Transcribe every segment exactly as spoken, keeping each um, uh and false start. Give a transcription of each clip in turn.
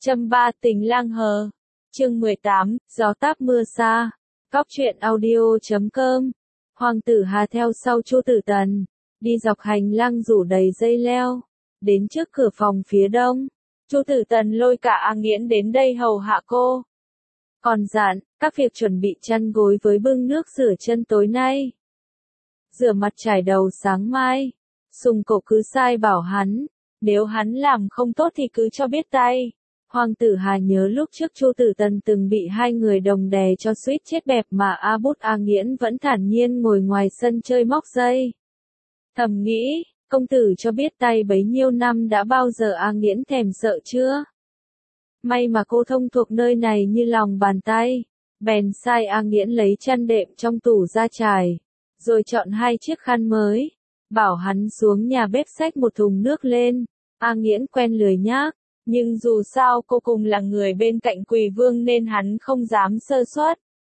Châm ba tình lang hờ. Chương mười tám, gió táp mưa xa. Cóc truyện audio chấm com. Hoàng tử Hà theo sau Chu Tử Tần, đi dọc hành lang rủ đầy dây leo, đến trước cửa phòng phía đông. Chu Tử Tần lôi cả A Nghiễn đến đây hầu hạ cô. Còn dặn, các việc chuẩn bị chăn gối với bưng nước rửa chân tối nay. Rửa mặt trải đầu sáng mai. Sùng Cổ cứ sai bảo hắn, nếu hắn làm không tốt thì cứ cho biết tay. Hoàng tử Hà nhớ lúc trước Chu Tử Tần từng bị hai người đồng đè cho suýt chết bẹp mà A Bút A Nghiễn vẫn thản nhiên ngồi ngoài sân chơi móc dây. Thầm nghĩ, công tử cho biết tay bấy nhiêu năm đã bao giờ A Nghiễn thèm sợ chưa? May mà cô thông thuộc nơi này như lòng bàn tay. Bèn sai A Nghiễn lấy chăn đệm trong tủ ra trải, rồi chọn hai chiếc khăn mới, bảo hắn xuống nhà bếp xách một thùng nước lên. A Nghiễn quen lười nhác, nhưng dù sao cô cùng là người bên cạnh Quỳ Vương nên hắn không dám sơ suất.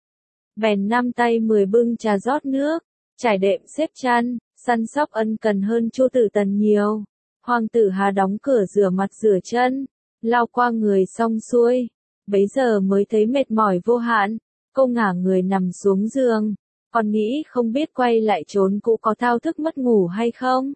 Bèn năm tay mười bưng trà rót nước, trải đệm xếp chăn, săn sóc ân cần hơn Chu Tử Tần nhiều. Hoàng tử Hà đóng cửa rửa mặt rửa chân, lau qua người xong xuôi, bấy giờ mới thấy mệt mỏi vô hạn. Cô ngả người nằm xuống giường, còn nghĩ không biết quay lại trốn cũ có thao thức mất ngủ hay không.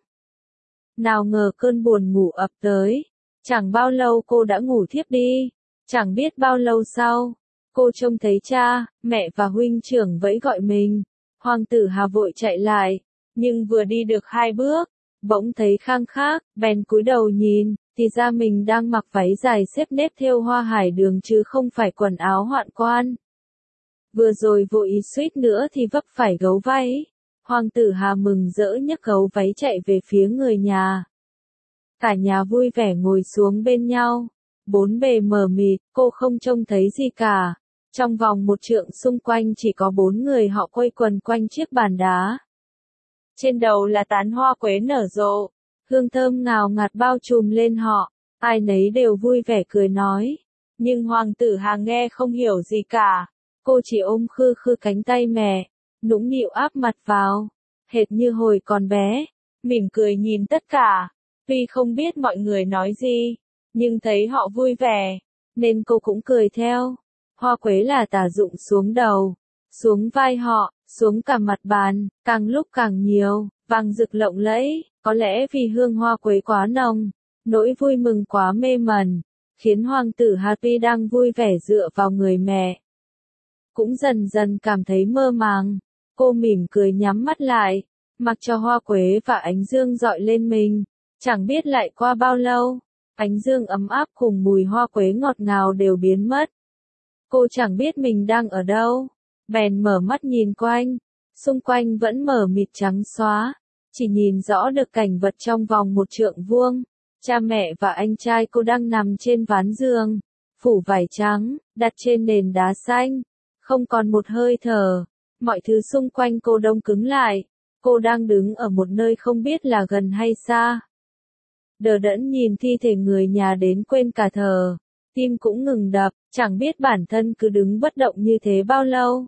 Nào ngờ cơn buồn ngủ ập tới. Chẳng bao lâu cô đã ngủ thiếp đi. Chẳng biết bao lâu sau, cô trông thấy cha, mẹ và huynh trưởng vẫy gọi mình. Hoàng tử Hà vội chạy lại, nhưng vừa đi được hai bước, bỗng thấy khang khác, bèn cúi đầu nhìn, thì ra mình đang mặc váy dài xếp nếp thêu hoa hải đường chứ không phải quần áo hoạn quan. Vừa rồi vội suýt nữa thì vấp phải gấu váy. Hoàng tử Hà mừng rỡ nhấc gấu váy chạy về phía người nhà. Cả nhà vui vẻ ngồi xuống bên nhau, bốn bề mờ mịt, cô không trông thấy gì cả. Trong vòng một trượng xung quanh chỉ có bốn người họ quây quần quanh chiếc bàn đá. Trên đầu là tán hoa quế nở rộ, hương thơm ngào ngạt bao trùm lên họ, ai nấy đều vui vẻ cười nói. Nhưng hoàng tử Hà nghe không hiểu gì cả, cô chỉ ôm khư khư cánh tay mẹ, nũng nịu áp mặt vào, hệt như hồi còn bé, mỉm cười nhìn tất cả. Tuy không biết mọi người nói gì, nhưng thấy họ vui vẻ, nên cô cũng cười theo. Hoa quế là tả rụng xuống đầu, xuống vai họ, xuống cả mặt bàn, càng lúc càng nhiều, vàng rực lộng lẫy, có lẽ vì hương hoa quế quá nồng, nỗi vui mừng quá mê mẩn, khiến hoàng tử Hà tuy đang vui vẻ dựa vào người mẹ, cũng dần dần cảm thấy mơ màng. Cô mỉm cười nhắm mắt lại, mặc cho hoa quế và ánh dương dọi lên mình. Chẳng biết lại qua bao lâu, ánh dương ấm áp cùng mùi hoa quế ngọt ngào đều biến mất. Cô chẳng biết mình đang ở đâu, bèn mở mắt nhìn quanh, xung quanh vẫn mờ mịt trắng xóa, chỉ nhìn rõ được cảnh vật trong vòng một trượng vuông. Cha mẹ và anh trai cô đang nằm trên ván giường, phủ vải trắng, đặt trên nền đá xanh, không còn một hơi thở, mọi thứ xung quanh cô đông cứng lại. Cô đang đứng ở một nơi không biết là gần hay xa. Đờ đẫn nhìn thi thể người nhà đến quên cả thở, tim cũng ngừng đập, chẳng biết bản thân cứ đứng bất động như thế bao lâu.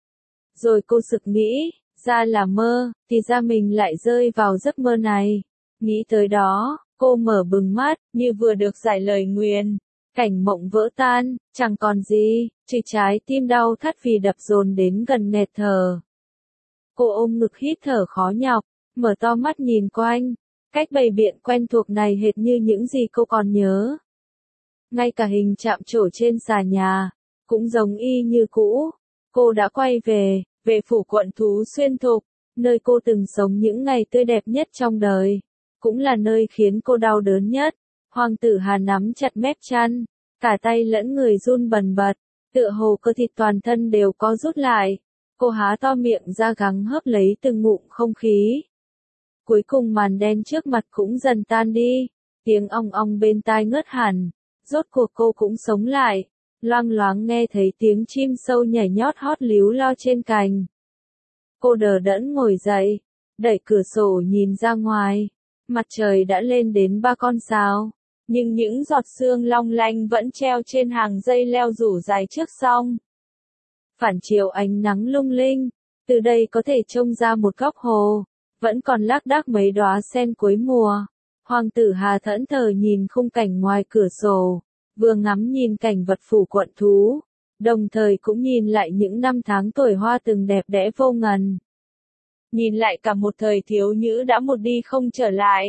Rồi cô sực nghĩ, ra là mơ, thì ra mình lại rơi vào giấc mơ này. Nghĩ tới đó, cô mở bừng mắt, như vừa được giải lời nguyền. Cảnh mộng vỡ tan, chẳng còn gì, trừ trái tim đau thắt vì đập dồn đến gần nghẹt thở. Cô ôm ngực hít thở khó nhọc, mở to mắt nhìn quanh. Cách bày biện quen thuộc này hệt như những gì cô còn nhớ. Ngay cả hình chạm trổ trên xà nhà, cũng giống y như cũ. Cô đã quay về, về phủ quận Thú Xuyên Thục, nơi cô từng sống những ngày tươi đẹp nhất trong đời. Cũng là nơi khiến cô đau đớn nhất. Hoàng tử Hà nắm chặt mép chăn, cả tay lẫn người run bần bật, tựa hồ cơ thịt toàn thân đều co rút lại. Cô há to miệng ra gắng hớp lấy từng ngụm không khí. Cuối cùng màn đen trước mặt cũng dần tan đi, tiếng ong ong bên tai ngớt hẳn, rốt cuộc cô cũng sống lại, loang loáng nghe thấy tiếng chim sâu nhảy nhót hót líu lo trên cành. Cô đờ đẫn ngồi dậy, đẩy cửa sổ nhìn ra ngoài, mặt trời đã lên đến ba con sao, nhưng những giọt sương long lanh vẫn treo trên hàng dây leo rủ dài trước song. Phản chiếu ánh nắng lung linh, từ đây có thể trông ra một góc hồ. Vẫn còn lác đác mấy đóa sen cuối mùa. Hoàng tử Hà thẫn thờ nhìn khung cảnh ngoài cửa sổ, vừa ngắm nhìn cảnh vật phủ quận thú, đồng thời cũng nhìn lại những năm tháng tuổi hoa từng đẹp đẽ vô ngần. Nhìn lại cả một thời thiếu nữ đã một đi không trở lại.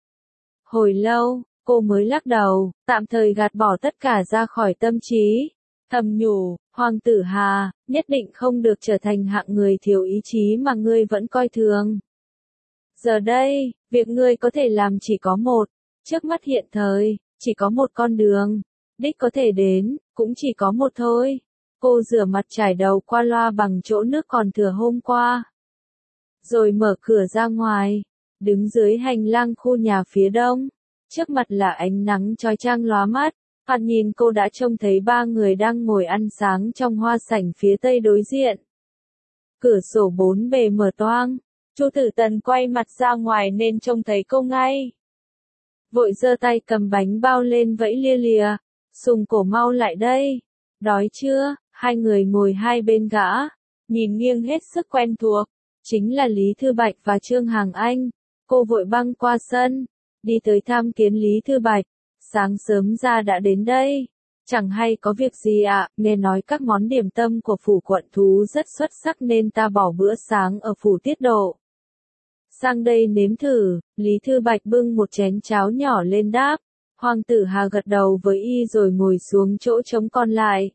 Hồi lâu, cô mới lắc đầu, tạm thời gạt bỏ tất cả ra khỏi tâm trí. Thầm nhủ, Hoàng tử Hà, nhất định không được trở thành hạng người thiếu ý chí mà ngươi vẫn coi thường. Giờ đây, việc ngươi có thể làm chỉ có một, trước mắt hiện thời, chỉ có một con đường, đích có thể đến, cũng chỉ có một thôi. Cô rửa mặt trải đầu qua loa bằng chỗ nước còn thừa hôm qua. Rồi mở cửa ra ngoài, đứng dưới hành lang khu nhà phía đông. Trước mặt là ánh nắng chói chang lóa mắt, thoạt nhìn cô đã trông thấy ba người đang ngồi ăn sáng trong hoa sảnh phía tây đối diện. Cửa sổ bốn bề mở toang, Chu Tử Tần quay mặt ra ngoài nên trông thấy cô ngay. Vội giơ tay cầm bánh bao lên vẫy lia lìa, Sùng Cổ mau lại đây, đói chưa? Hai người ngồi hai bên gã, nhìn nghiêng hết sức quen thuộc, chính là Lý Thư Bạch và Trương Hằng Anh. Cô vội băng qua sân, đi tới tham kiến Lý Thư Bạch. Sáng sớm ra đã đến đây, chẳng hay có việc gì ạ, à? Nghe nói các món điểm tâm của phủ quận thú rất xuất sắc nên ta bỏ bữa sáng ở phủ Tiết Độ. Sang đây nếm thử, Lý Thư Bạch bưng một chén cháo nhỏ lên đáp. Hoàng tử Hà gật đầu với y rồi ngồi xuống chỗ trống còn lại.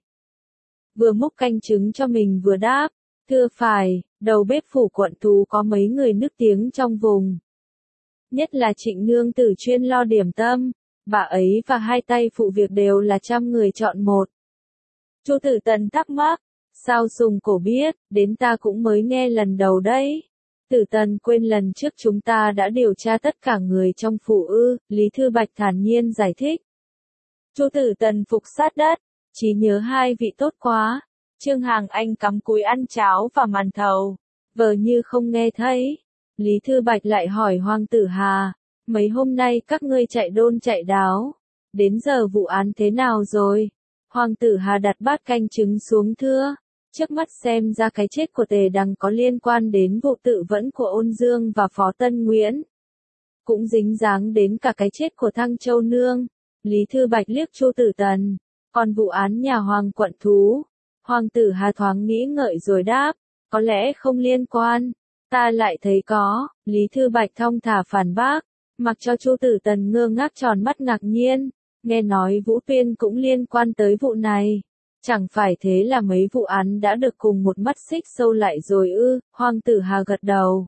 Vừa múc canh trứng cho mình vừa đáp, thưa phải, đầu bếp phủ quận thú có mấy người nức tiếng trong vùng. Nhất là Trịnh nương tử chuyên lo điểm tâm, bà ấy và hai tay phụ việc đều là trăm người chọn một. Chu Tử Tần thắc mắc, sao Sùng Cổ biết, đến ta cũng mới nghe lần đầu đấy. Tử Tần quên lần trước chúng ta đã điều tra tất cả người trong phủ ư, Lý Thư Bạch thản nhiên giải thích. Chu Tử Tần phục sát đất, trí nhớ hai vị tốt quá. Trương Hằng Anh cắm cúi ăn cháo và màn thầu, vờ như không nghe thấy. Lý Thư Bạch lại hỏi Hoàng tử Hà, mấy hôm nay các ngươi chạy đôn chạy đáo, đến giờ vụ án thế nào rồi? Hoàng tử Hà đặt bát canh trứng xuống thưa, trước mắt xem ra cái chết của Tề Đằng có liên quan đến vụ tự vẫn của Ôn Dương và Phó Tân Nguyễn. Cũng dính dáng đến cả cái chết của Thăng Châu Nương. Lý Thư Bạch liếc Chu Tử Tần, còn vụ án nhà Hoàng quận thú. Hoàng tử Hà thoáng nghĩ ngợi rồi đáp, có lẽ không liên quan, ta lại thấy có. Lý Thư Bạch thong thả phản bác, mặc cho Chu Tử Tần ngơ ngác tròn mắt ngạc nhiên, nghe nói Vũ Tuyên cũng liên quan tới vụ này. Chẳng phải thế là mấy vụ án đã được cùng một mắt xích sâu lại rồi ư? Hoàng tử Hà gật đầu.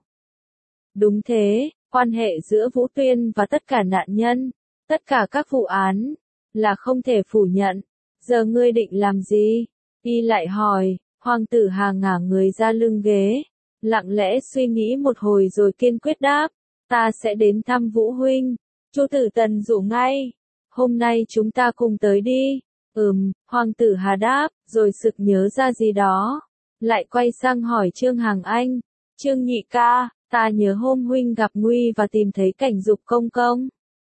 Đúng thế, quan hệ giữa Vũ Tuyên và tất cả nạn nhân, tất cả các vụ án, là không thể phủ nhận. Giờ ngươi định làm gì? Y lại hỏi. Hoàng tử Hà ngả người ra lưng ghế, lặng lẽ suy nghĩ một hồi rồi kiên quyết đáp, ta sẽ đến thăm Vũ huynh. Chu Tử Tần rủ ngay, hôm nay chúng ta cùng tới đi. Ừm, Hoàng tử Hà đáp, rồi sực nhớ ra gì đó, lại quay sang hỏi Trương Hằng Anh. Trương nhị ca, ta nhớ hôm huynh gặp nguy và tìm thấy cảnh Dục công công,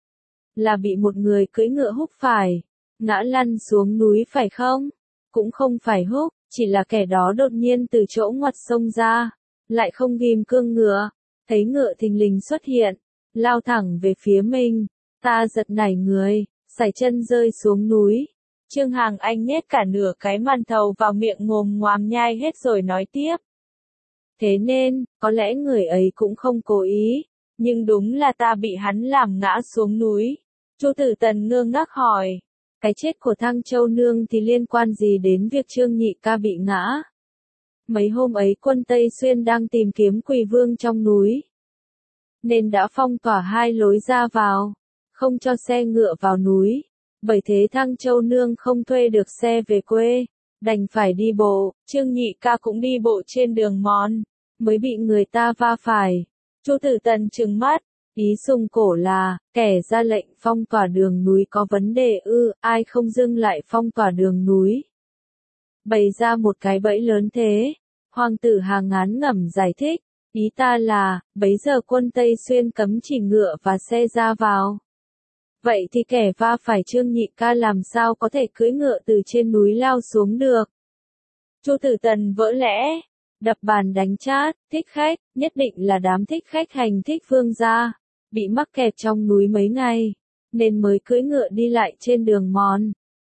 là bị một người cưỡi ngựa húc phải, ngã lăn xuống núi phải không? Cũng không phải húc, chỉ là kẻ đó đột nhiên từ chỗ ngoặt sông ra, lại không ghim cương ngựa, thấy ngựa thình lình xuất hiện, lao thẳng về phía mình. Ta giật nảy người, sải chân rơi xuống núi. Trương Hằng Anh nhét cả nửa cái màn thầu vào miệng ngồm ngoàm nhai hết rồi nói tiếp. Thế nên, có lẽ người ấy cũng không cố ý, nhưng đúng là ta bị hắn làm ngã xuống núi. Chu Tử Tần ngơ ngác hỏi, cái chết của Thăng Châu Nương thì liên quan gì đến việc Trương nhị ca bị ngã? Mấy hôm ấy quân Tây Xuyên đang tìm kiếm Quỳ Vương trong núi, nên đã phong tỏa hai lối ra vào, không cho xe ngựa vào núi. Bởi thế Thăng Châu Nương không thuê được xe về quê, đành phải đi bộ. Trương nhị ca cũng đi bộ trên đường mòn, mới bị người ta va phải. Chu Tử Tần trừng mắt, ý Sùng Cổ là, kẻ ra lệnh phong tỏa đường núi có vấn đề ư, ai không dưng lại phong tỏa đường núi. Bày ra một cái bẫy lớn thế. Hoàng tử Hà ngán ngẩm giải thích, ý ta là, bấy giờ quân Tây Xuyên cấm chỉ ngựa và xe ra vào. Vậy thì kẻ va phải Trương nhị ca làm sao có thể cưỡi ngựa từ trên núi lao xuống được? Chu Tử Tần vỡ lẽ, đập bàn đánh chát, thích khách, nhất định là đám thích khách hành thích vương gia, bị mắc kẹt trong núi mấy ngày, nên mới cưỡi ngựa đi lại trên đường mòn.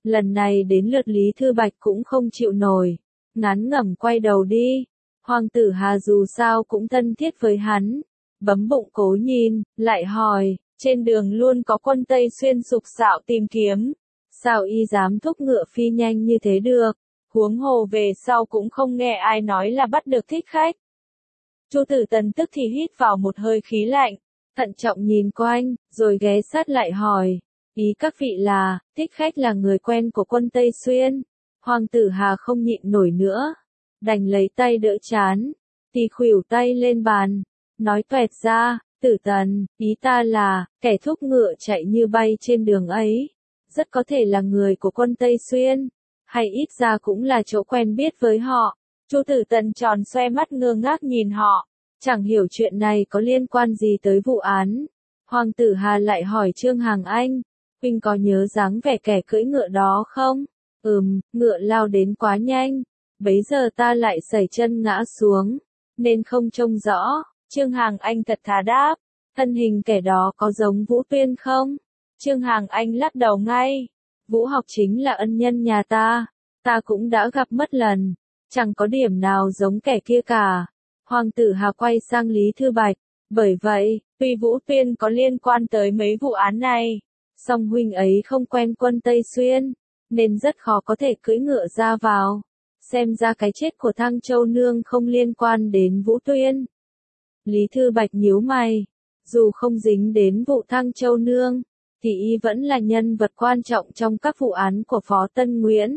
Lần này đến lượt Lý Thư Bạch cũng không chịu nổi, ngán ngẩm quay đầu đi. Hoàng tử Hà dù sao cũng thân thiết với hắn, bấm bụng cố nhìn, lại hỏi, trên đường luôn có quân Tây Xuyên sục sạo tìm kiếm, sao y dám thúc ngựa phi nhanh như thế được, huống hồ về sau cũng không nghe ai nói là bắt được thích khách. Chu Tử Tần tức thì hít vào một hơi khí lạnh, thận trọng nhìn quanh, rồi ghé sát lại hỏi, ý các vị là, thích khách là người quen của quân Tây Xuyên. Hoàng tử Hà không nhịn nổi nữa, đành lấy tay đỡ chán, thì khuỷu tay lên bàn, nói toẹt ra, Tử Tần, ý ta là, kẻ thúc ngựa chạy như bay trên đường ấy, rất có thể là người của quân Tây Xuyên, hay ít ra cũng là chỗ quen biết với họ. Chu Tử Tần tròn xoe mắt ngơ ngác nhìn họ, chẳng hiểu chuyện này có liên quan gì tới vụ án. Hoàng tử Hà lại hỏi Trương Hằng Anh, huynh có nhớ dáng vẻ kẻ cưỡi ngựa đó không? Ừm, ngựa lao đến quá nhanh, bấy giờ ta lại sẩy chân ngã xuống, nên không trông rõ. Trương Hằng Anh thật thà đáp, thân hình kẻ đó có giống Vũ Tuyên không? Trương Hằng Anh lắc đầu ngay, Vũ Học chính là ân nhân nhà ta, ta cũng đã gặp mất lần, chẳng có điểm nào giống kẻ kia cả. Hoàng tử Hà quay sang Lý Thư Bạch, bởi vậy, tuy Vũ Tuyên có liên quan tới mấy vụ án này, song huynh ấy không quen quân Tây Xuyên, nên rất khó có thể cưỡi ngựa ra vào. Xem ra cái chết của Thăng Châu Nương không liên quan đến Vũ Tuyên. Lý Thư Bạch nhíu mày, dù không dính đến vụ Thăng Châu Nương, thì y vẫn là nhân vật quan trọng trong các vụ án của Phó Tân Nguyễn,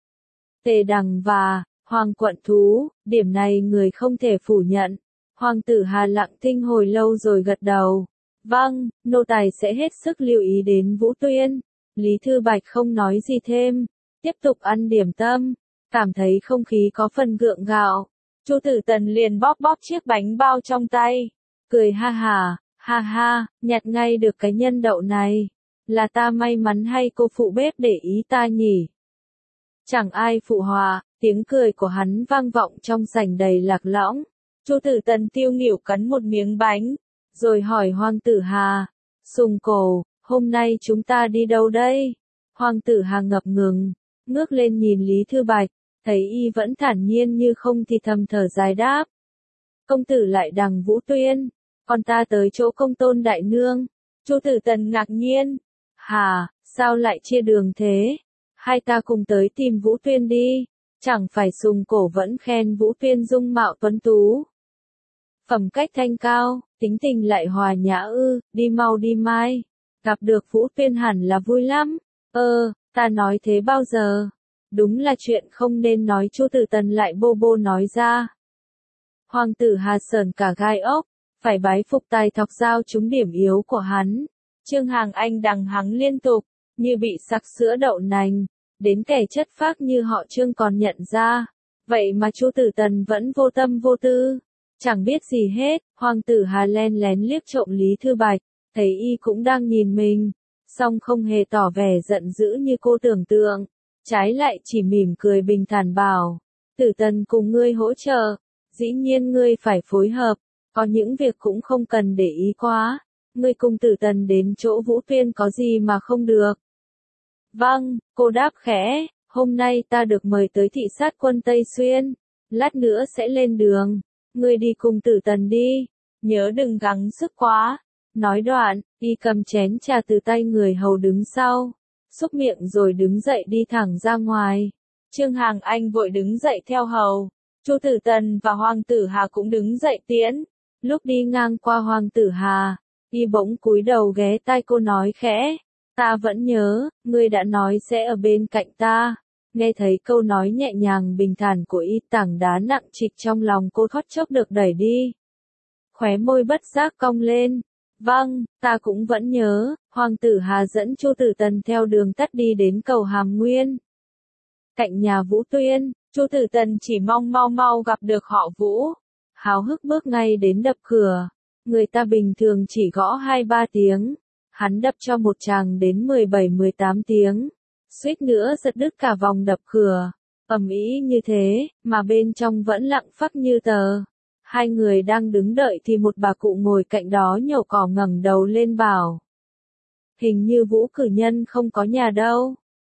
Tề Đằng và Hoàng Quận Thú, điểm này người không thể phủ nhận. Hoàng tử Hà lặng thinh hồi lâu rồi gật đầu. Vâng, nô tài sẽ hết sức lưu ý đến Vũ Tuyên. Lý Thư Bạch không nói gì thêm, tiếp tục ăn điểm tâm, cảm thấy không khí có phần gượng gạo. Chu Tử Tần liền bóp bóp chiếc bánh bao trong tay, cười ha ha, ha ha, nhặt ngay được cái nhân đậu này. Là ta may mắn hay cô phụ bếp để ý ta nhỉ? Chẳng ai phụ họa, tiếng cười của hắn vang vọng trong sảnh đầy lạc lõng. Chu Tử Tần tiêu nghỉu cắn một miếng bánh, rồi hỏi Hoàng tử Hà, Sùng Cổ, hôm nay chúng ta đi đâu đây? Hoàng tử Hà ngập ngừng, ngước lên nhìn Lý Thư Bạch, thấy y vẫn thản nhiên như không thì thầm thở dài đáp. Công tử lại đằng Vũ Tuyên, còn ta tới chỗ Công Tôn đại nương. Chu Tử Tần ngạc nhiên, hà, sao lại chia đường thế? Hai ta cùng tới tìm Vũ Tuyên đi, chẳng phải Sùng Cổ vẫn khen Vũ Tuyên dung mạo tuấn tú, phẩm cách thanh cao, tính tình lại hòa nhã ư, đi mau đi mai, gặp được Vũ Tuyên hẳn là vui lắm. Ơ, ta nói thế bao giờ? Đúng là chuyện không nên nói. Chu Tử Tần lại bô bô nói ra. Hoàng tử Hà sờn cả gai ốc, phải bái phục tài thọc giao trúng điểm yếu của hắn. Trương Hằng Anh đằng hắng liên tục, như bị sặc sữa đậu nành, đến kẻ chất phác như họ Trương còn nhận ra. Vậy mà Chu Tử Tần vẫn vô tâm vô tư, chẳng biết gì hết. Hoàng tử Hà len lén liếc trộm Lý Thư Bạch, thấy y cũng đang nhìn mình, song không hề tỏ vẻ giận dữ như cô tưởng tượng, trái lại chỉ mỉm cười bình thản bảo, Tử Tần cùng ngươi hỗ trợ, dĩ nhiên ngươi phải phối hợp, có những việc cũng không cần để ý quá, ngươi cùng Tử Tần đến chỗ Vũ Tuyên có gì mà không được. Vâng, cô đáp khẽ, hôm nay ta được mời tới thị sát quân Tây Xuyên, lát nữa sẽ lên đường, ngươi đi cùng Tử Tần đi, nhớ đừng gắng sức quá. Nói đoạn, y cầm chén trà từ tay người hầu đứng sau, xúc miệng rồi đứng dậy đi thẳng ra ngoài. Trương Hằng Anh vội đứng dậy theo hầu, Chu Tử Tần và Hoàng tử Hà cũng đứng dậy tiễn. Lúc đi ngang qua Hoàng tử Hà, y bỗng cúi đầu ghé tai cô nói khẽ, ta vẫn nhớ, ngươi đã nói sẽ ở bên cạnh ta. Nghe thấy câu nói nhẹ nhàng bình thản của y, tảng đá nặng trịch trong lòng cô thoát chốc được đẩy đi. Khóe môi bất giác cong lên. Vâng, ta cũng vẫn nhớ. Hoàng tử Hà dẫn Chu Tử Tần theo đường tắt đi đến cầu Hàm Nguyên. Cạnh nhà Vũ Tuyên, Chu Tử Tần chỉ mong mau mau gặp được họ Vũ. Háo hức bước ngay đến đập cửa. Người ta bình thường chỉ gõ hai ba tiếng. Hắn đập cho một tràng đến mười bảy mười tám tiếng. Suýt nữa giật đứt cả vòng đập cửa. Ầm ĩ như thế, mà bên trong vẫn lặng phắc như tờ. Hai người đang đứng đợi thì một bà cụ ngồi cạnh đó nhổ cỏ ngẩng đầu lên bảo. Hình như Vũ cử nhân không có nhà đâu.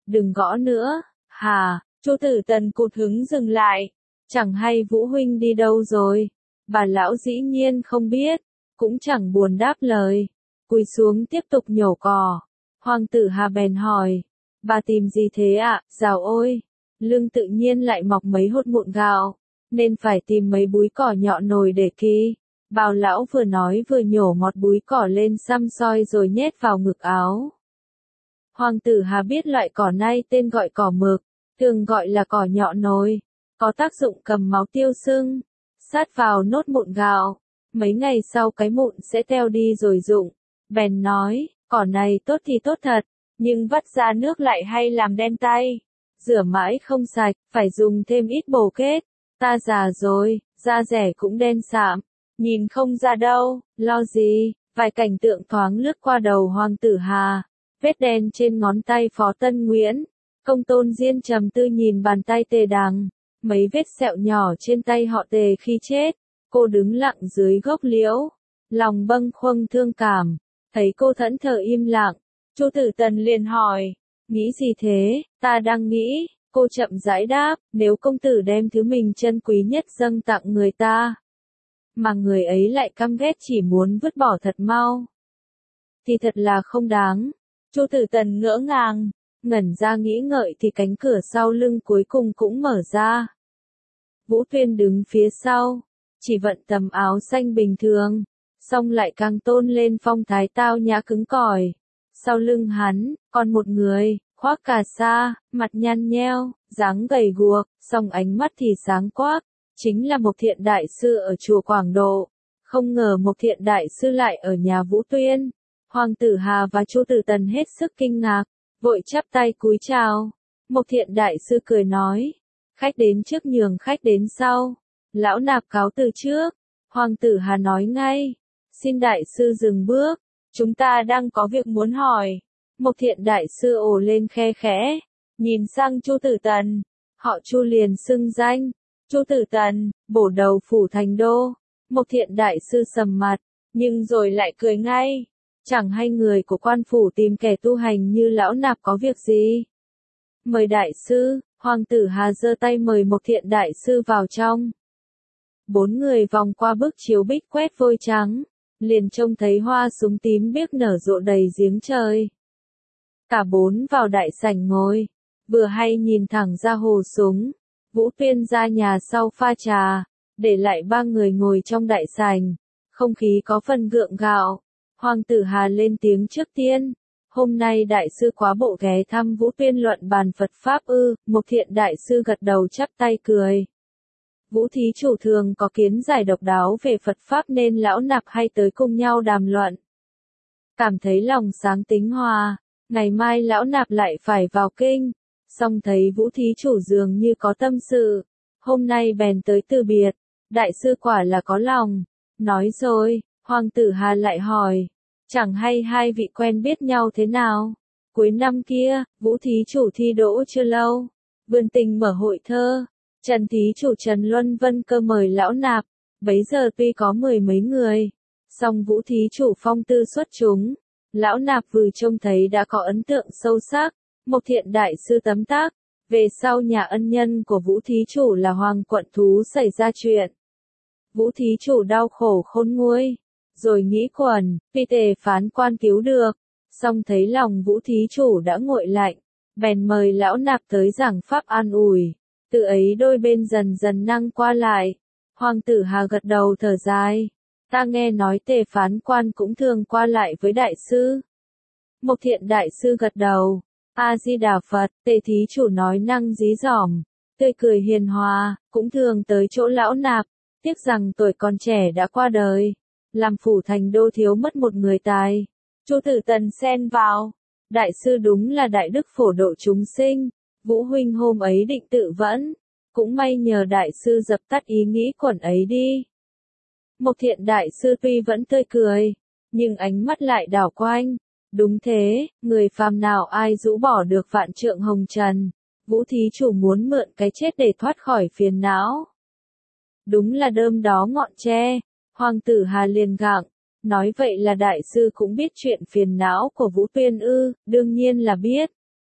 đừng gõ nữa. Hà, Chu Tử Tần cụt hứng dừng lại. Chẳng hay Vũ huynh đi đâu rồi? Bà lão dĩ nhiên không biết, cũng chẳng buồn đáp lời. Cúi xuống tiếp tục nhổ cỏ. Hoàng tử Hà bèn hỏi, bà tìm gì thế ạ? À? Dào ôi, lưng tự nhiên lại mọc mấy hột mụn gạo, nên phải tìm mấy búi cỏ nhọn nồi để ký. Bào lão vừa nói vừa nhổ một búi cỏ lên xăm soi rồi nhét vào ngực áo. Hoàng tử Hà biết loại cỏ này tên gọi cỏ mực, thường gọi là cỏ nhọn nồi, có tác dụng cầm máu tiêu sưng, sát vào nốt mụn gạo. Mấy ngày sau cái mụn sẽ teo đi rồi rụng. Bèn nói, cỏ này tốt thì tốt thật, nhưng vắt ra nước lại hay làm đen tay. Rửa mãi không sạch, phải dùng thêm ít bổ kết. Ta già rồi, da rẻ cũng đen sạm, nhìn không ra đâu, lo gì. Vài cảnh tượng thoáng lướt qua đầu Hoàng tử Hà. Vết đen trên ngón tay Phó Tân Nguyễn. Công tôn Diên trầm tư nhìn bàn tay Tề Đằng. Mấy vết sẹo nhỏ trên tay họ Tề khi chết. Cô đứng lặng dưới gốc liễu, lòng bâng khuâng thương cảm. Thấy cô thẫn thờ im lặng, Chu Tử Tần liền hỏi, nghĩ gì thế? Ta đang nghĩ. Cô chậm rãi đáp, nếu công tử đem thứ mình trân quý nhất dâng tặng người ta, mà người ấy lại căm ghét chỉ muốn vứt bỏ thật mau, thì thật là không đáng. Chu Tử Tần ngỡ ngàng, ngẩn ra nghĩ ngợi thì cánh cửa sau lưng cuối cùng cũng mở ra. Vũ Tuyên đứng phía sau, chỉ vận tầm áo xanh bình thường, song lại càng tôn lên phong thái tao nhã cứng cỏi. Sau lưng hắn, còn một người, khoác cà sa, mặt nhăn nheo, dáng gầy guộc, song ánh mắt thì sáng quắc, chính là Mộc Thiện Đại Sư ở chùa Quảng Độ. Không ngờ Mộc Thiện Đại Sư lại ở nhà Vũ Tuyên. Hoàng tử Hà và Chu Tử Tần hết sức kinh ngạc, vội chắp tay cúi chào. Mộc Thiện Đại Sư cười nói, khách đến trước nhường khách đến sau, lão nạp cáo từ trước. Hoàng tử Hà nói ngay, xin Đại Sư dừng bước, chúng ta đang có việc muốn hỏi. Mộc Thiện Đại Sư ồ lên khe khẽ, nhìn sang Chu Tử Tần, họ Chu liền xưng danh. Chu Tử Tần, bổ đầu phủ thành đô. Mộc Thiện Đại Sư sầm mặt, nhưng rồi lại cười ngay. Chẳng hay người của quan phủ tìm kẻ tu hành như lão nạp có việc gì? Mời Đại Sư. Hoàng tử Hà giơ tay mời Mộc Thiện Đại Sư vào trong. Bốn người vòng qua bức chiếu bích quét vôi trắng, liền trông thấy hoa súng tím biếc nở rộ đầy giếng trời. Cả bốn vào đại sảnh ngồi, vừa hay nhìn thẳng ra hồ súng. Vũ Tuyên ra nhà sau pha trà, để lại ba người ngồi trong đại sảnh. Không khí có phần gượng gạo. Hoàng tử Hà lên tiếng trước tiên. Hôm nay Đại Sư quá bộ ghé thăm Vũ Tuyên luận bàn Phật Pháp ư? Mộc Thiện Đại Sư gật đầu chắp tay cười. Vũ thí chủ thường có kiến giải độc đáo về Phật Pháp nên lão nạp hay tới cùng nhau đàm luận. Cảm thấy lòng sáng tính hòa, ngày mai lão nạp lại phải vào kinh. Song thấy Vũ thí chủ dường như có tâm sự, hôm nay bèn tới từ biệt. Đại Sư quả là có lòng. Nói rồi, Hoàng tử Hà lại hỏi, chẳng hay hai vị quen biết nhau thế nào? Cuối năm kia, Vũ thí chủ thi đỗ chưa lâu, Vườn Tình mở hội thơ, Trần thí chủ Trần Luân Vân cơ mời lão nạp, bấy giờ tuy có mười mấy người, song Vũ thí chủ phong tư xuất chúng, lão nạp vừa trông thấy đã có ấn tượng sâu sắc. Mộc Thiện Đại Sư tấm tắc, về sau nhà ân nhân của Vũ thí chủ là Hoàng Quận Thú xảy ra chuyện. Vũ thí chủ đau khổ khôn nguôi, rồi nghĩ quẩn, tuy Tề Phán Quan cứu được, song thấy lòng Vũ thí chủ đã nguội lạnh, bèn mời lão nạp tới giảng pháp an ủi. Từ ấy đôi bên dần dần năng qua lại. Hoàng tử Hà gật đầu thở dài, ta nghe nói Tề Phán Quan cũng thường qua lại với Đại Sư. Mộc Thiện Đại Sư gật đầu, A Di Đà Phật. Tề thí chủ nói năng dí dỏm, tươi cười hiền hòa, cũng thường tới chỗ lão nạp, tiếc rằng tuổi còn trẻ đã qua đời, làm phủ thành đô thiếu mất một người tài. Chu Tử Tần xen vào, Đại Sư đúng là đại đức phổ độ chúng sinh. Vũ huynh hôm ấy định tự vẫn, cũng may nhờ Đại Sư dập tắt ý nghĩ quẩn ấy đi. Mộc Thiện Đại Sư tuy vẫn tươi cười, nhưng ánh mắt lại đảo quanh. Đúng thế, người phàm nào ai rũ bỏ được vạn trượng hồng trần. Vũ thí chủ muốn mượn cái chết để thoát khỏi phiền não. Đúng là đơm đó ngọn tre. Hoàng tử Hà liền gặng, nói vậy là Đại Sư cũng biết chuyện phiền não của Vũ Tuyên ư? Đương nhiên là biết.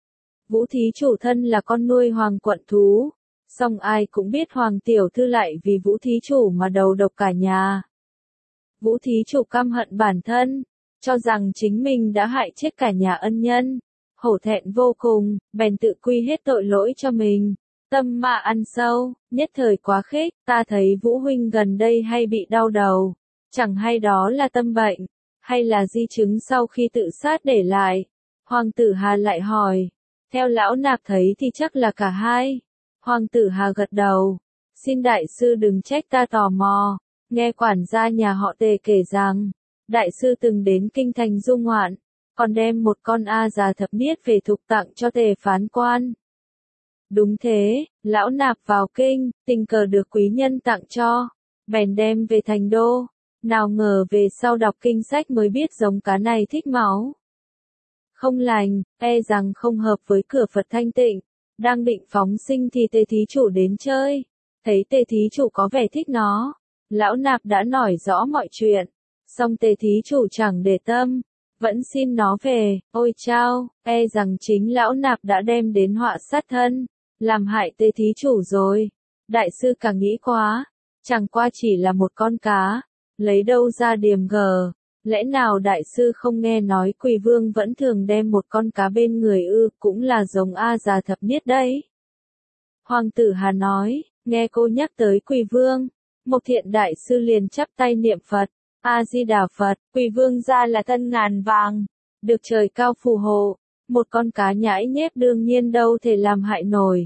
Vũ thí chủ thân là con nuôi hoàng quận thú, song ai cũng biết hoàng tiểu thư lại vì Vũ thí chủ mà đầu độc cả nhà. Vũ thí chủ căm hận bản thân, cho rằng chính mình đã hại chết cả nhà ân nhân, hổ thẹn vô cùng, bèn tự quy hết tội lỗi cho mình. Tâm mà ăn sâu, nhất thời quá khích, ta thấy Vũ huynh gần đây hay bị đau đầu, chẳng hay đó là tâm bệnh, hay là di chứng sau khi tự sát để lại. Hoàng tử Hà lại hỏi, theo lão nạp thấy thì chắc là cả hai. Hoàng tử Hà gật đầu, xin đại sư đừng trách ta tò mò, nghe quản gia nhà họ Tề kể rằng, đại sư từng đến kinh thành du ngoạn, còn đem một con A già thập niết về thục tặng cho Tề phán quan. Đúng thế, lão nạp vào kinh, tình cờ được quý nhân tặng cho, bèn đem về thành đô, nào ngờ về sau đọc kinh sách mới biết giống cá này thích máu. Không lành, e rằng không hợp với cửa Phật thanh tịnh, đang định phóng sinh thì Tề thí chủ đến chơi, thấy Tề thí chủ có vẻ thích nó, lão nạp đã nói rõ mọi chuyện, song Tề thí chủ chẳng để tâm, vẫn xin nó về, ôi chao, e rằng chính lão nạp đã đem đến họa sát thân, làm hại Tề thí chủ rồi. Đại sư càng nghĩ quá, chẳng qua chỉ là một con cá, lấy đâu ra điềm gờ, lẽ nào đại sư không nghe nói Quỳ Vương vẫn thường đem một con cá bên người ư, cũng là giống A già thập niết đấy. Hoàng tử Hà nói, nghe cô nhắc tới Quỳ Vương, Mộc Thiện đại sư liền chắp tay niệm Phật, A-di-đà Phật, Quỳ Vương gia là thân ngàn vàng, được trời cao phù hộ, một con cá nhãi nhép đương nhiên đâu thể làm hại nổi.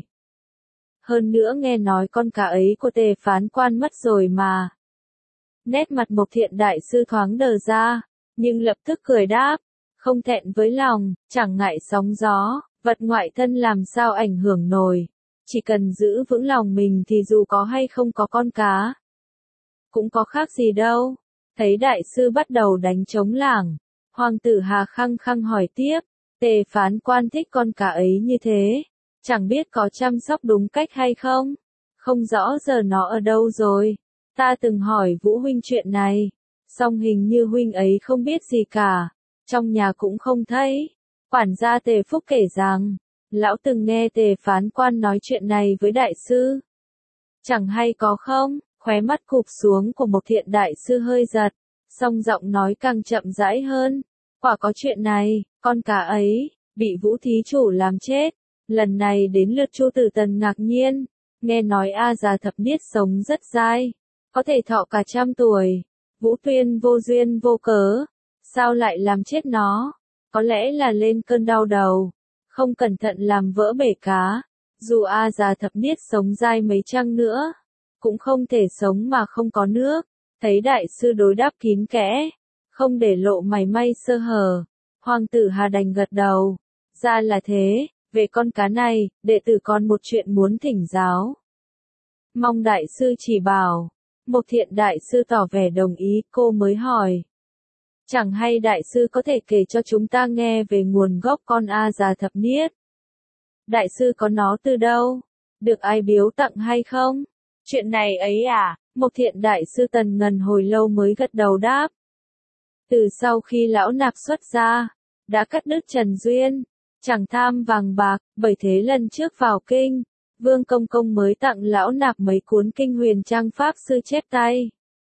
Hơn nữa nghe nói con cá ấy của Tề phán quan mất rồi mà. Nét mặt Mộc Thiện đại sư thoáng đờ ra, nhưng lập tức cười đáp, không thẹn với lòng, chẳng ngại sóng gió, vật ngoại thân làm sao ảnh hưởng nổi, chỉ cần giữ vững lòng mình thì dù có hay không có con cá, cũng có khác gì đâu. Thấy đại sư bắt đầu đánh trống lảng, hoàng tử Hà khăng khăng hỏi tiếp, Tề phán quan thích con cá ấy như thế, chẳng biết có chăm sóc đúng cách hay không, không rõ giờ nó ở đâu rồi. Ta từng hỏi Vũ huynh chuyện này, song hình như huynh ấy không biết gì cả, trong nhà cũng không thấy. Quản gia Tề Phúc kể rằng, lão từng nghe Tề phán quan nói chuyện này với đại sư. Chẳng hay có không, khóe mắt cụp xuống của Mộc Thiện đại sư hơi giật, song giọng nói càng chậm rãi hơn. Quả có chuyện này, con cá ấy, bị Vũ thí chủ làm chết. Lần này đến lượt Chu Tử Tần ngạc nhiên, nghe nói A già thập niết sống rất dai, có thể thọ cả trăm tuổi. Vũ Tuyên vô duyên vô cớ, sao lại làm chết nó? Có lẽ là lên cơn đau đầu, không cẩn thận làm vỡ bể cá. Dù A già thập niết sống dai mấy chăng nữa, cũng không thể sống mà không có nước. Thấy đại sư đối đáp kín kẽ, không để lộ mảy may sơ hở, hoàng tử Hà đành gật đầu. Ra là thế, về con cá này, đệ tử còn một chuyện muốn thỉnh giáo. Mong đại sư chỉ bảo. Mộc Thiện đại sư tỏ vẻ đồng ý, cô mới hỏi. Chẳng hay đại sư có thể kể cho chúng ta nghe về nguồn gốc con A già thập niết. Đại sư có nó từ đâu? Được ai biếu tặng hay không? Chuyện này ấy à? Mộc Thiện đại sư tần ngần hồi lâu mới gật đầu đáp. Từ sau khi lão nạp xuất gia, đã cắt đứt trần duyên, chẳng tham vàng bạc, bởi thế lần trước vào kinh, Vương Công Công mới tặng lão nạp mấy cuốn kinh huyền trang pháp sư chép tay.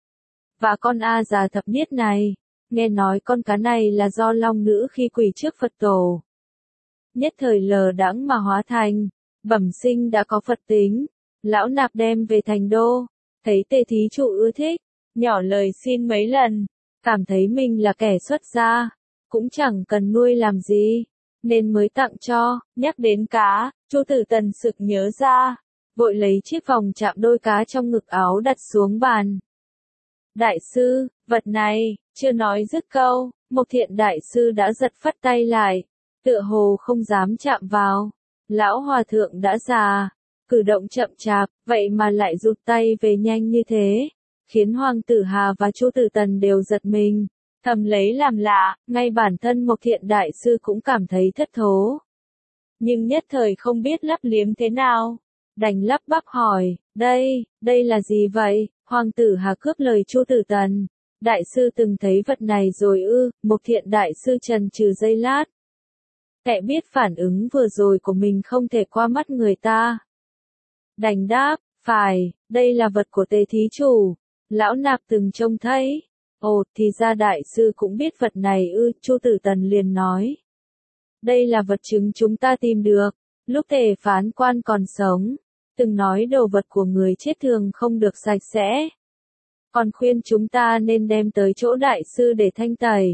Và con A già thập niết này, nghe nói con cá này là do long nữ khi quỳ trước Phật tổ. Nhất thời lờ đãng mà hóa thành, bẩm sinh đã có Phật tính, lão nạp đem về thành đô, thấy Tề thí chủ ưa thích, nhỏ lời xin mấy lần, cảm thấy mình là kẻ xuất gia, cũng chẳng cần nuôi làm gì, nên mới tặng cho. Nhắc đến cá, Chu Tử Tần sực nhớ ra, vội lấy chiếc vòng chạm đôi cá trong ngực áo đặt xuống bàn. Đại sư, vật này, chưa nói dứt câu, Mộc Thiện đại sư đã giật phất tay lại, tựa hồ không dám chạm vào. Lão hòa thượng đã già, cử động chậm chạp, vậy mà lại rụt tay về nhanh như thế, khiến hoàng tử Hà và Chu Tử Tần đều giật mình, thầm lấy làm lạ. Ngay bản thân Mộc Thiện đại sư cũng cảm thấy thất thố, nhưng nhất thời không biết lấp liếm thế nào, đành lắp bắp hỏi, đây, đây là gì vậy? Hoàng tử Hà cướp lời Chu Tử Tần, đại sư từng thấy vật này rồi ư? Mộc Thiện đại sư chần chừ giây lát, Mẹ biết phản ứng vừa rồi của mình không thể qua mắt người ta. Đành đáp, phải, đây là vật của Tề thí chủ. Lão Nạp từng trông thấy. Ồ, thì ra đại sư cũng biết vật này ư, Chu Tử Tần liền nói. Đây là vật chứng chúng ta tìm được, lúc Tề phán quan còn sống, từng nói đồ vật của người chết thường không được sạch sẽ. Còn khuyên chúng ta nên đem tới chỗ đại sư để thanh tẩy.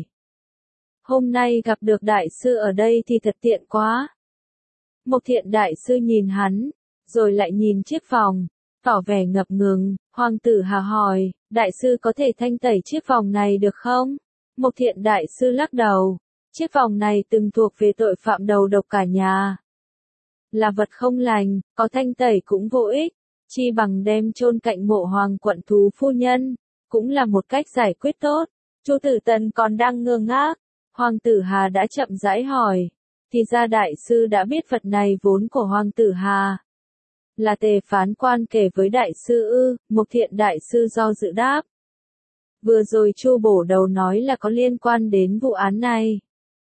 Hôm nay gặp được đại sư ở đây thì thật tiện quá. Mộc Thiện đại sư nhìn hắn, rồi lại nhìn chiếc vòng, tỏ vẻ ngập ngừng. Hoàng tử Hà hỏi, đại sư có thể thanh tẩy chiếc vòng này được không? Mộc Thiện đại sư lắc đầu, chiếc vòng này từng thuộc về tội phạm đầu độc cả nhà. Là vật không lành, có thanh tẩy cũng vô ích, chi bằng đem chôn cạnh mộ Hoàng quận thú phu nhân, cũng là một cách giải quyết tốt. Chu Tử Tần còn đang ngơ ngác, Hoàng tử Hà đã chậm rãi hỏi, thì ra đại sư đã biết vật này vốn của Hoàng tử Hà. Là Tề phán quan kể với đại sư ư? Mộc Thiện đại sư do dự đáp. Vừa rồi Chu bổ đầu nói là có liên quan đến vụ án này.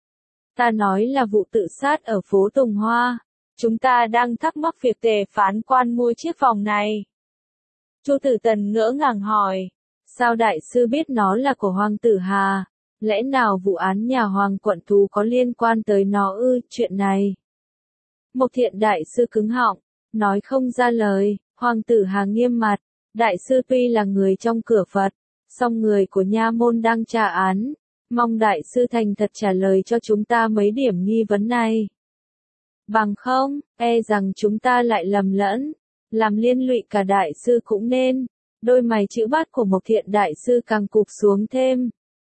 Ta nói là vụ tự sát ở phố Tùng Hoa. Chúng ta đang thắc mắc việc Tề phán quan mua chiếc vòng này. Chu Tử Tần ngỡ ngàng hỏi, sao đại sư biết nó là của Hoàng tử Hà? Lẽ nào vụ án nhà Hoàng quận thú có liên quan tới nó ư? Chuyện này. Mộc Thiện đại sư cứng họng, nói không ra lời. Hoàng tử Hà nghiêm mặt, đại sư tuy là người trong cửa Phật, song người của nha môn đang tra án, mong đại sư thành thật trả lời cho chúng ta mấy điểm nghi vấn này. Bằng không, e rằng chúng ta lại lầm lẫn, làm liên lụy cả đại sư cũng nên. Đôi mày chữ bát của Mộc Thiện đại sư càng cụp xuống thêm.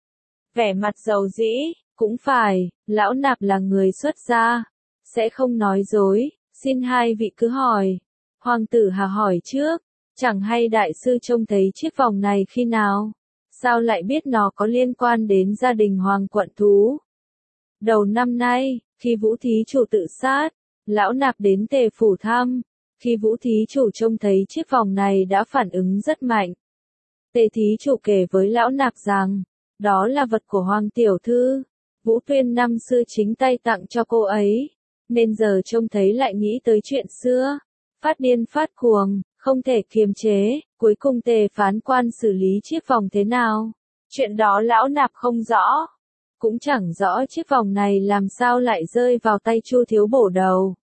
Vẻ mặt dầu dĩ, cũng phải, lão nạp là người xuất gia, sẽ không nói dối, xin hai vị cứ hỏi. Hoàng tử Hà hỏi trước, chẳng hay đại sư trông thấy chiếc vòng này khi nào? Sao lại biết nó có liên quan đến gia đình Hoàng quận thú? Đầu năm nay, khi Vũ thí chủ tự sát, lão nạp đến Tề phủ thăm, khi Vũ thí chủ trông thấy chiếc vòng này đã phản ứng rất mạnh. Tề thí chủ kể với lão nạp rằng, đó là vật của Hoàng tiểu thư, Vũ Tuyên năm xưa chính tay tặng cho cô ấy, nên giờ trông thấy lại nghĩ tới chuyện xưa, phát điên phát cuồng, không thể kiềm chế. Cuối cùng Tề phán quan xử lý chiếc vòng thế nào? Chuyện đó lão nạp không rõ, cũng chẳng rõ chiếc vòng này làm sao lại rơi vào tay Chu thiếu bổ đầu,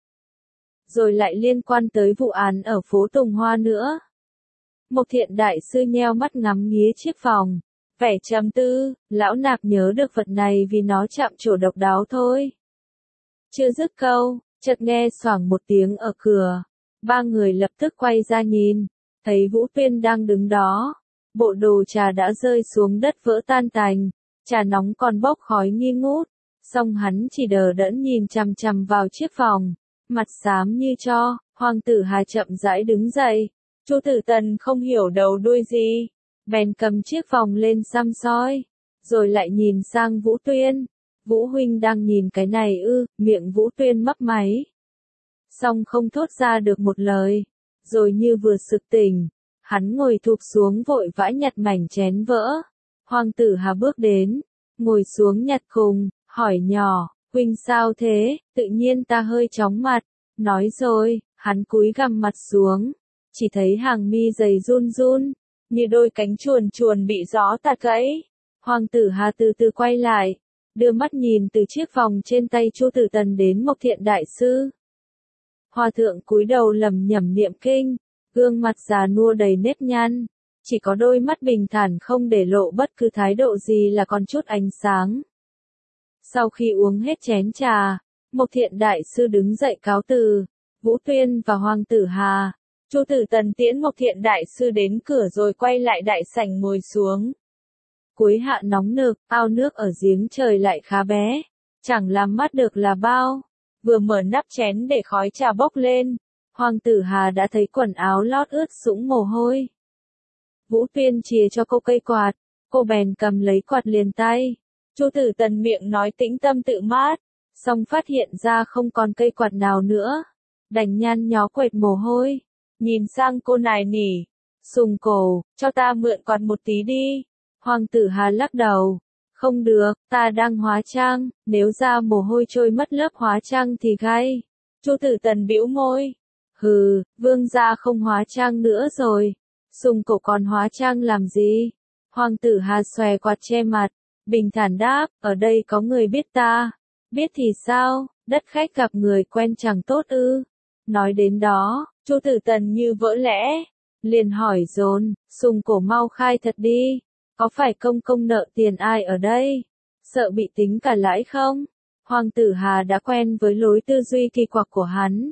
rồi lại liên quan tới vụ án ở phố Tùng Hoa nữa. Mộc Thiện đại sư nheo mắt ngắm nghía chiếc vòng, vẻ trầm tư. Lão nạp nhớ được vật này vì nó chạm trổ độc đáo thôi. Chưa dứt câu, chợt nghe xoảng một tiếng ở cửa, ba người lập tức quay ra nhìn, thấy Vũ Tuyên đang đứng đó, bộ đồ trà đã rơi xuống đất vỡ tan tành, trà nóng còn bốc khói nghi ngút, song hắn chỉ đờ đẫn nhìn chằm chằm vào chiếc vòng, mặt xám như tro. Hoàng tử Hà chậm rãi đứng dậy, Chu Tử Tần không hiểu đầu đuôi gì, bèn cầm chiếc vòng lên săm soi, rồi lại nhìn sang Vũ Tuyên. Vũ huynh đang nhìn cái này ư? Miệng Vũ Tuyên mấp máy, song không thốt ra được một lời, rồi như vừa sực tỉnh, hắn ngồi thụp xuống vội vã nhặt mảnh chén vỡ. Hoàng tử Hà bước đến, ngồi xuống nhặt cùng, hỏi nhỏ, huynh sao thế? Tự nhiên ta hơi chóng mặt. Nói rồi, hắn cúi gằm mặt xuống, chỉ thấy hàng mi dày run run, như đôi cánh chuồn chuồn bị gió tạt gãy. Hoàng tử Hà từ từ quay lại, đưa mắt nhìn từ chiếc vòng trên tay Chu Tử Tần đến Mộc Thiện đại sư. Hòa thượng cúi đầu lẩm nhẩm niệm kinh, gương mặt già nua đầy nếp nhăn, chỉ có đôi mắt bình thản không để lộ bất cứ thái độ gì là còn chút ánh sáng. Sau khi uống hết chén trà, Mộc Thiện đại sư đứng dậy cáo từ. Vũ Tuyên và Hoàng tử Hà, Chu Tử Tần tiễn Mộc Thiện đại sư đến cửa rồi quay lại đại sảnh ngồi xuống. Cuối hạ nóng nực, ao nước ở giếng trời lại khá bé, chẳng làm mát được là bao. Vừa mở nắp chén để khói trà bốc lên, Hoàng tử Hà đã thấy quần áo lót ướt sũng mồ hôi. Vũ Tuyên chìa cho cô cây quạt, cô bèn cầm lấy quạt liền tay. Chu Tử Tần miệng nói tĩnh tâm tự mát, song phát hiện ra không còn cây quạt nào nữa, đành nhăn nhó quệt mồ hôi, nhìn sang cô nài nỉ, sùng cổ, cho ta mượn quạt một tí đi. Hoàng tử Hà lắc đầu, Không được, ta đang hóa trang, nếu ra mồ hôi trôi mất lớp hóa trang thì gay. Chu Tử Tần bĩu môi. Hừ, vương gia không hóa trang nữa rồi. Sùng Cổ còn hóa trang làm gì? Hoàng tử Hà xòe quạt che mặt, bình thản đáp, ở đây có người biết ta. Biết thì sao, đất khách gặp người quen chẳng tốt ư. Nói đến đó, Chu Tử Tần như vỡ lẽ, liền hỏi dồn, Sùng Cổ mau khai thật đi. Có phải công công nợ tiền ai ở đây? Sợ bị tính cả lãi không? Hoàng tử Hà đã quen với lối tư duy kỳ quặc của hắn,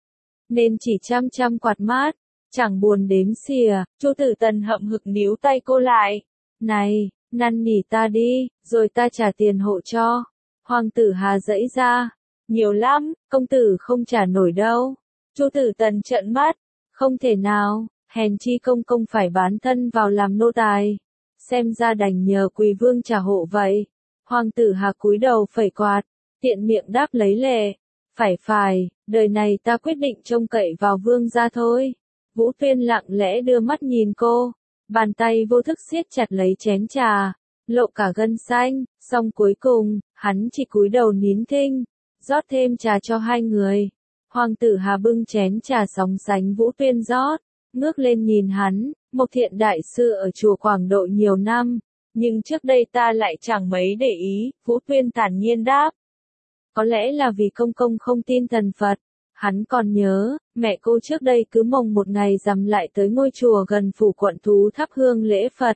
nên chỉ chăm chăm quạt mát, chẳng buồn đếm xỉa. Chu Tử Tần hậm hực níu tay cô lại. Này, năn nỉ ta đi, rồi ta trả tiền hộ cho. Hoàng tử Hà giãy ra. Nhiều lắm, công tử không trả nổi đâu. Chu Tử Tần trợn mắt. Không thể nào, hèn chi công công phải bán thân vào làm nô tài. Xem ra đành nhờ Quỳ Vương trả hộ vậy. Hoàng tử Hà cúi đầu phẩy quạt, tiện miệng đáp lấy lệ. Phải phải, đời này ta quyết định trông cậy vào vương gia thôi. Vũ Tuyên lặng lẽ đưa mắt nhìn cô, bàn tay vô thức siết chặt lấy chén trà, lộ cả gân xanh, xong cuối cùng, hắn chỉ cúi đầu nín thinh, rót thêm trà cho hai người. Hoàng tử Hà bưng chén trà sóng sánh Vũ Tuyên rót, ngước lên nhìn hắn, một thiện đại sư ở chùa Quảng Độ nhiều năm, nhưng trước đây ta lại chẳng mấy để ý. Vũ Tuyên thản nhiên đáp. Có lẽ là vì công công không tin thần Phật. Hắn còn nhớ, mẹ cô trước đây cứ mồng một ngày rằm lại tới ngôi chùa gần phủ quận thú thắp hương lễ Phật.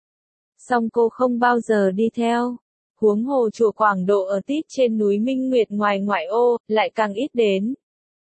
Song cô không bao giờ đi theo. Huống hồ chùa Quảng Độ ở tít trên núi Minh Nguyệt ngoài ngoại ô, lại càng ít đến.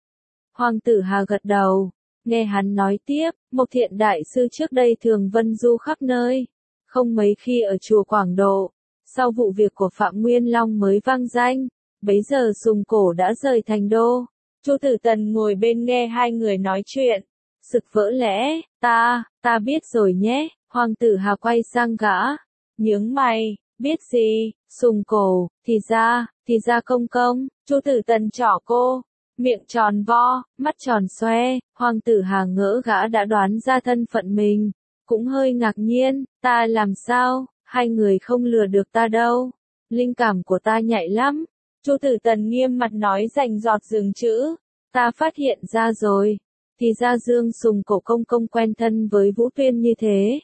Hoàng tử Hà gật đầu, nghe hắn nói tiếp, một thiện đại sư trước đây thường vân du khắp nơi, không mấy khi ở chùa Quảng Độ. Sau vụ việc của Phạm Nguyên Long mới vang danh, bấy giờ Sùng Cổ đã rời thành đô. Chu Tử Tần ngồi bên nghe hai người nói chuyện, sực vỡ lẽ, ta, ta biết rồi nhé. Hoàng tử Hà quay sang gã, nhướng mày, biết gì? Sùng Cổ, thì ra, thì ra công công. Chu Tử Tần trỏ cô, miệng tròn vo, mắt tròn xoe. Hoàng tử Hà ngỡ gã đã đoán ra thân phận mình, cũng hơi ngạc nhiên. Ta làm sao, hai người không lừa được ta đâu. Linh cảm của ta nhạy lắm. Chu Tử Tần nghiêm mặt nói rành giọt dừng chữ. Ta phát hiện ra rồi. Thì ra Dương Sùng Cổ công công quen thân với Vũ Tuyên như thế.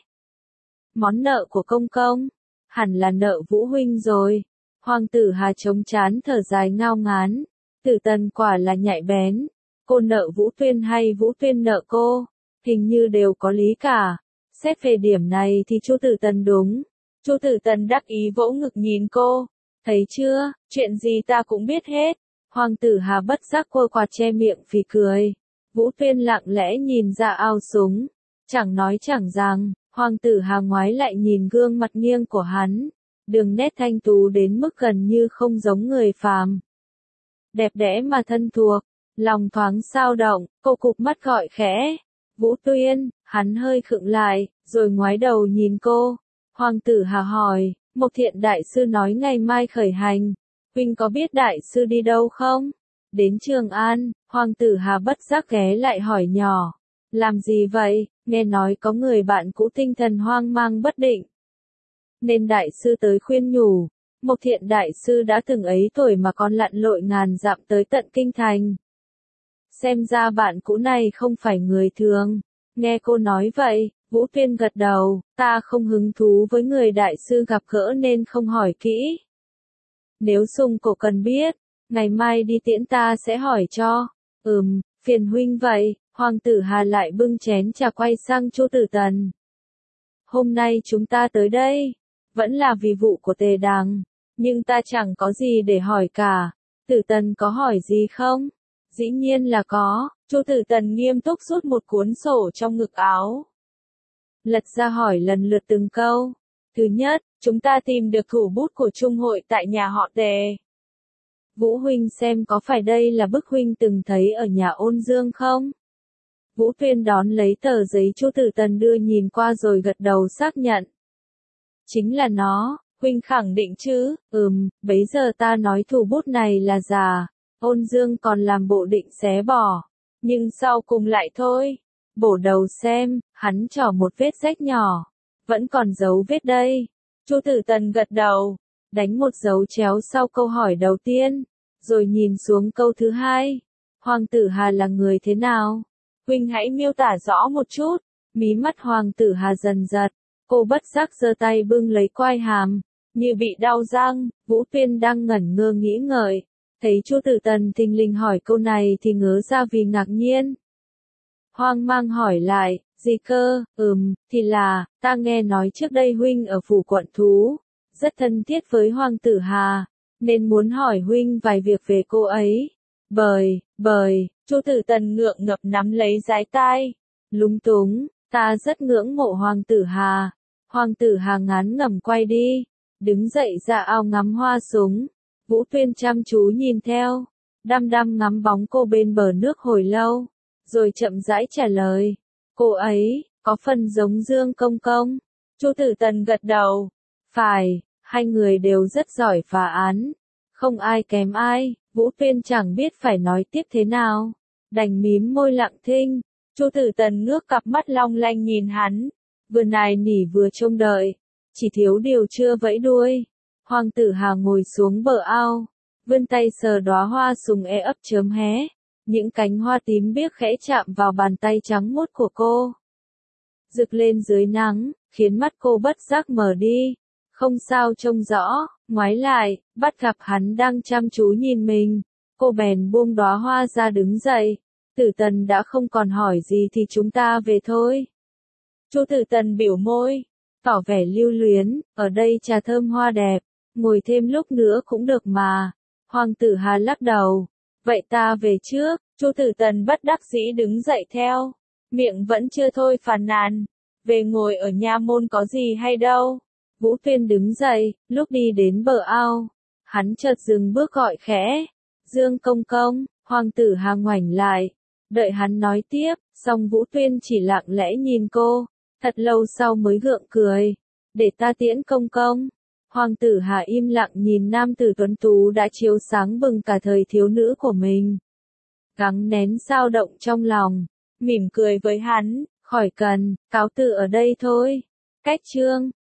Món nợ của công công, hẳn là nợ Vũ huynh rồi. Hoàng tử Hà chống chán thở dài ngao ngán. Tử Tần quả là nhạy bén. Cô nợ Vũ Tuyên hay Vũ Tuyên nợ cô, hình như đều có lý cả. Xét về điểm này thì Chu Tử Tần đúng. Chu Tử Tần đắc ý vỗ ngực nhìn cô. Thấy chưa, chuyện gì ta cũng biết hết. Hoàng tử Hà bất giác quơ quạt che miệng phì cười. Vũ Tuyên lặng lẽ nhìn ra ao súng, chẳng nói chẳng rằng. Hoàng tử Hà ngoái lại nhìn gương mặt nghiêng của hắn, đường nét thanh tú đến mức gần như không giống người phàm. Đẹp đẽ mà thân thuộc, lòng thoáng xao động, cô cụp mắt gọi khẽ. Vũ Tuyên, hắn hơi khựng lại, rồi ngoái đầu nhìn cô. Hoàng tử Hà hỏi, một thiện đại sư nói ngày mai khởi hành, huynh có biết đại sư đi đâu không? Đến Trường An. Hoàng tử Hà bất giác ghé lại hỏi nhỏ. Làm gì vậy? Nghe nói có người bạn cũ tinh thần hoang mang bất định, nên đại sư tới khuyên nhủ. Một thiện đại sư đã từng ấy tuổi mà còn lặn lội ngàn dặm tới tận kinh thành. Xem ra bạn cũ này không phải người thường. Nghe cô nói vậy, Vũ Tuyên gật đầu, ta không hứng thú với người đại sư gặp gỡ nên không hỏi kỹ. Nếu Sùng Cổ cần biết, ngày mai đi tiễn ta sẽ hỏi cho. Ừm, phiền huynh vậy. Hoàng tử Hà lại bưng chén trà quay sang Chu Tử Tần. Hôm nay chúng ta tới đây, vẫn là vì vụ của Tề Đằng, nhưng ta chẳng có gì để hỏi cả. Tử Tần có hỏi gì không? Dĩ nhiên là có. Chu Tử Tần nghiêm túc rút một cuốn sổ trong ngực áo, lật ra hỏi lần lượt từng câu. Thứ nhất, chúng ta tìm được thủ bút của Trung hội tại nhà họ Tề. Vũ huynh xem có phải đây là bức huynh từng thấy ở nhà Ôn Dương không? Vũ Tuyên đón lấy tờ giấy Chu Tử Tần đưa nhìn qua rồi gật đầu xác nhận. Chính là nó, huynh khẳng định chứ? Ừm, bấy giờ ta nói thủ bút này là giả. Ôn Dương còn làm bộ định xé bỏ, nhưng sau cùng lại thôi. Bổ đầu xem, hắn trỏ một vết rách nhỏ, vẫn còn dấu vết đây. Chu Tử Tần gật đầu, đánh một dấu chéo sau câu hỏi đầu tiên, rồi nhìn xuống câu thứ hai. Hoàng tử Hà là người thế nào? Huynh hãy miêu tả rõ một chút. Mí mắt Hoàng tử Hà dần giật, cô bất giác giơ tay bưng lấy quai hàm, như bị đau răng. Vũ Tuyên đang ngẩn ngơ nghĩ ngợi, thấy Chu Tử Tần thình lình hỏi câu này thì ngớ ra vì ngạc nhiên. Hoang mang hỏi lại, gì cơ? Ừm, thì là, ta nghe nói trước đây huynh ở phủ quận thú, rất thân thiết với Hoàng tử Hà, nên muốn hỏi huynh vài việc về cô ấy. Bởi, bởi, Chu Tử Tần ngượng ngập nắm lấy dái tai, lúng túng, ta rất ngưỡng mộ Hoàng tử Hà. Hoàng tử Hà ngán ngẩm quay đi, đứng dậy ra ao ngắm hoa súng. Vũ Tuyên chăm chú nhìn theo, đăm đăm ngắm bóng cô bên bờ nước hồi lâu, rồi chậm rãi trả lời, cô ấy, có phần giống Dương Công Công. Chu Tử Tần gật đầu, phải, hai người đều rất giỏi phá án, không ai kém ai. Vũ Tuyên chẳng biết phải nói tiếp thế nào, đành mím môi lặng thinh. Chu Tử Tần ngước cặp mắt long lanh nhìn hắn, vừa nài nỉ vừa trông đợi, chỉ thiếu điều chưa vẫy đuôi. Hoàng tử Hà ngồi xuống bờ ao, vươn tay sờ đóa hoa sùng e ấp chớm hé, những cánh hoa tím biếc khẽ chạm vào bàn tay trắng muốt của cô, rực lên dưới nắng, khiến mắt cô bất giác mở đi, không sao trông rõ. Ngoái lại, bắt gặp hắn đang chăm chú nhìn mình, cô bèn buông đóa hoa ra đứng dậy. Tử Tần đã không còn hỏi gì thì chúng ta về thôi. Chu Tử Tần biểu môi, tỏ vẻ lưu luyến, ở đây trà thơm hoa đẹp, ngồi thêm lúc nữa cũng được mà. Hoàng tử Hà lắc đầu, vậy ta về trước. Chu Tử Tần bất đắc dĩ đứng dậy theo, miệng vẫn chưa thôi phàn nàn, về ngồi ở nha môn có gì hay đâu. Vũ Tuyên đứng dậy, lúc đi đến bờ ao, hắn chợt dừng bước gọi khẽ, Dương Công Công. Hoàng tử Hà ngoảnh lại, đợi hắn nói tiếp, song Vũ Tuyên chỉ lặng lẽ nhìn cô, thật lâu sau mới gượng cười, để ta tiễn Công Công. Hoàng tử Hà im lặng nhìn nam tử tuấn tú đã chiếu sáng bừng cả thời thiếu nữ của mình, gắng nén dao động trong lòng, mỉm cười với hắn, khỏi cần, cáo từ ở đây thôi. Cách chương